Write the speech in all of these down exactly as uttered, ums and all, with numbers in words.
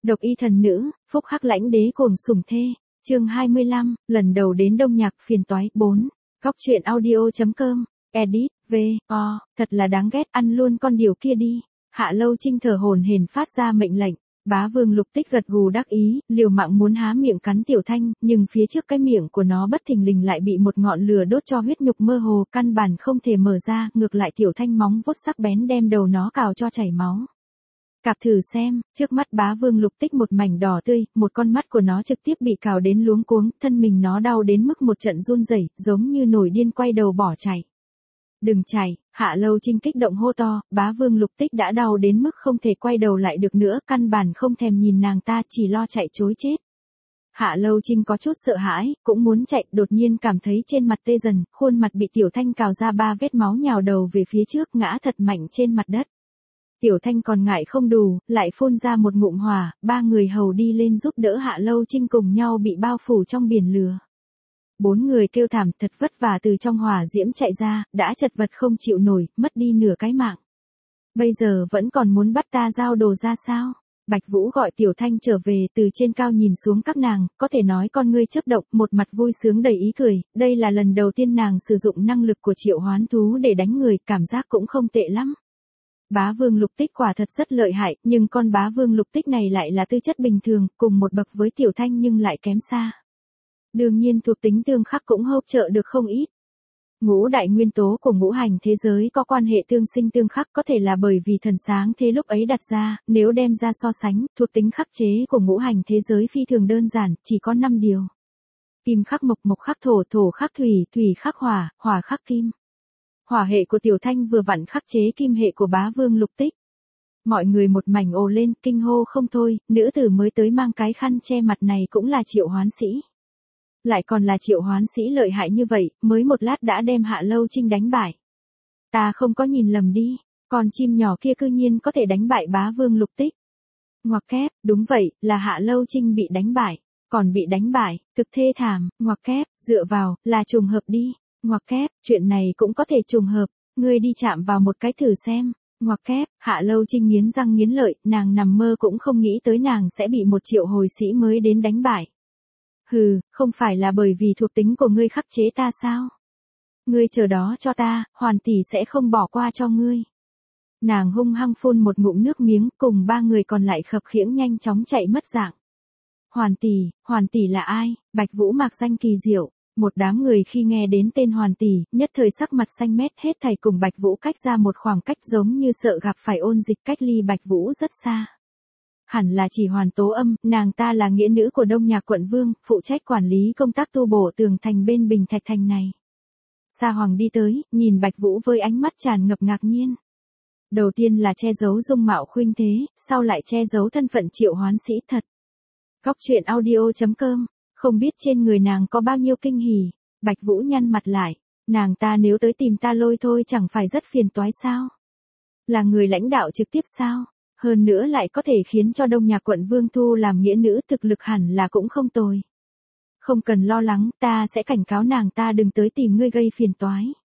Độc y thần nữ, phúc hắc lãnh đế cuồng sủng thê. Chương hai mươi lăm, lần đầu đến Đông Nhạc phiền toái bốn. Góc truyện audio.com. Edit, V, O, thật là đáng ghét, ăn luôn con điều kia đi. Hạ Lâu Trinh thở hổn hển phát ra mệnh lệnh. Bá Vương Lục Tích gật gù đắc ý, liều mạng muốn há miệng cắn Tiểu Thanh, nhưng phía trước cái miệng của nó bất thình lình lại bị một ngọn lửa đốt cho huyết nhục mơ hồ, căn bản không thể mở ra, ngược lại Tiểu Thanh móng vuốt sắc bén đem đầu nó cào cho chảy máu. Cạp thử xem, trước mắt Bá Vương Lục Tích một mảnh đỏ tươi, một con mắt của nó trực tiếp bị cào đến luống cuống, thân mình nó đau đến mức một trận run rẩy, giống như nổi điên quay đầu bỏ chạy. Đừng chạy, Hạ Lâu Trinh kích động hô to, Bá Vương Lục Tích đã đau đến mức không thể quay đầu lại được nữa, căn bản không thèm nhìn nàng ta, chỉ lo chạy trối chết. Hạ Lâu Trinh có chút sợ hãi, cũng muốn chạy, đột nhiên cảm thấy trên mặt tê dần, khuôn mặt bị Tiểu Thanh cào ra ba vết máu nhào đầu về phía trước, ngã thật mạnh trên mặt đất. Tiểu Thanh còn ngại không đủ, lại phun ra một ngụm hỏa, ba người hầu đi lên giúp đỡ Hạ Lâu Trinh cùng nhau bị bao phủ trong biển lửa. Bốn người kêu thảm thật vất vả từ trong hỏa diễm chạy ra, đã chật vật không chịu nổi, mất đi nửa cái mạng. Bây giờ vẫn còn muốn bắt ta giao đồ ra sao? Bạch Vũ gọi Tiểu Thanh trở về, từ trên cao nhìn xuống các nàng, có thể nói con ngươi chớp động, một mặt vui sướng đầy ý cười, đây là lần đầu tiên nàng sử dụng năng lực của triệu hoán thú để đánh người, cảm giác cũng không tệ lắm. Bá Vương Lục Tích quả thật rất lợi hại, nhưng con Bá Vương Lục Tích này lại là tư chất bình thường, cùng một bậc với Tiểu Thanh nhưng lại kém xa. Đương nhiên thuộc tính tương khắc cũng hỗ trợ được không ít. Ngũ đại nguyên tố của ngũ hành thế giới có quan hệ tương sinh tương khắc, có thể là bởi vì thần sáng thế lúc ấy đặt ra, nếu đem ra so sánh, thuộc tính khắc chế của ngũ hành thế giới phi thường đơn giản, chỉ có năm điều. Kim khắc mộc, mộc khắc thổ, thổ khắc thủy, thủy khắc hỏa, hỏa khắc kim. Hỏa hệ của Tiểu Thanh vừa vặn khắc chế kim hệ của Bá Vương Lục Tích. Mọi người một mảnh ồ lên, kinh hô không thôi, nữ tử mới tới mang cái khăn che mặt này cũng là triệu hoán sĩ. Lại còn là triệu hoán sĩ lợi hại như vậy, mới một lát đã đem Hạ Lâu Trinh đánh bại. Ta không có nhìn lầm đi, con chim nhỏ kia cư nhiên có thể đánh bại Bá Vương Lục Tích. Ngoặc kép, đúng vậy, là Hạ Lâu Trinh bị đánh bại, còn bị đánh bại, cực thê thảm, ngoặc kép, dựa vào, là trùng hợp đi. Ngoặc kép, chuyện này cũng có thể trùng hợp, ngươi đi chạm vào một cái thử xem. Ngoặc kép, Hạ Lâu Trinh nghiến răng nghiến lợi, nàng nằm mơ cũng không nghĩ tới nàng sẽ bị một triệu hồi sĩ mới đến đánh bại. Hừ, không phải là bởi vì thuộc tính của ngươi khắc chế ta sao? Ngươi chờ đó cho ta, Hoàn tỷ sẽ không bỏ qua cho ngươi. Nàng hung hăng phun một ngụm nước miếng, cùng ba người còn lại khập khiễng nhanh chóng chạy mất dạng. Hoàn tỷ, Hoàn tỷ là ai? Bạch Vũ mạc danh kỳ diệu. Một đám người khi nghe đến tên Hoàn tỷ, nhất thời sắc mặt xanh mét, hết thảy cùng Bạch Vũ cách ra một khoảng cách, giống như sợ gặp phải ôn dịch, cách ly Bạch Vũ rất xa. Hẳn là chỉ Hoàn Tố Âm, nàng ta là nghĩa nữ của Đông Nhạc quận vương, phụ trách quản lý công tác tu bổ tường thành bên Bình Thạch thành này. Sa Hoàng đi tới, nhìn Bạch Vũ với ánh mắt tràn ngập ngạc nhiên. Đầu tiên là che giấu dung mạo khuynh thế, sau lại che giấu thân phận triệu hoán sĩ thật. Góc truyện audio.com. Không biết trên người nàng có bao nhiêu kinh hỉ. Bạch Vũ nhăn mặt lại, nàng ta nếu tới tìm ta lôi thôi chẳng phải rất phiền toái sao? Là người lãnh đạo trực tiếp sao? Hơn nữa lại có thể khiến cho Đông Nhạc quận vương thu làm nghĩa nữ, thực lực hẳn là cũng không tồi. Không cần lo lắng, ta sẽ cảnh cáo nàng ta đừng tới tìm ngươi gây phiền toái.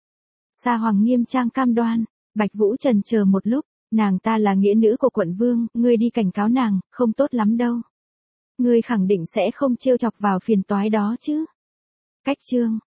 Sa Hoàng nghiêm trang cam đoan. Bạch Vũ chần chờ một lúc, nàng ta là nghĩa nữ của quận vương, ngươi đi cảnh cáo nàng, không tốt lắm đâu. Ngươi khẳng định sẽ không trêu chọc vào phiền toái đó chứ. Cách chương,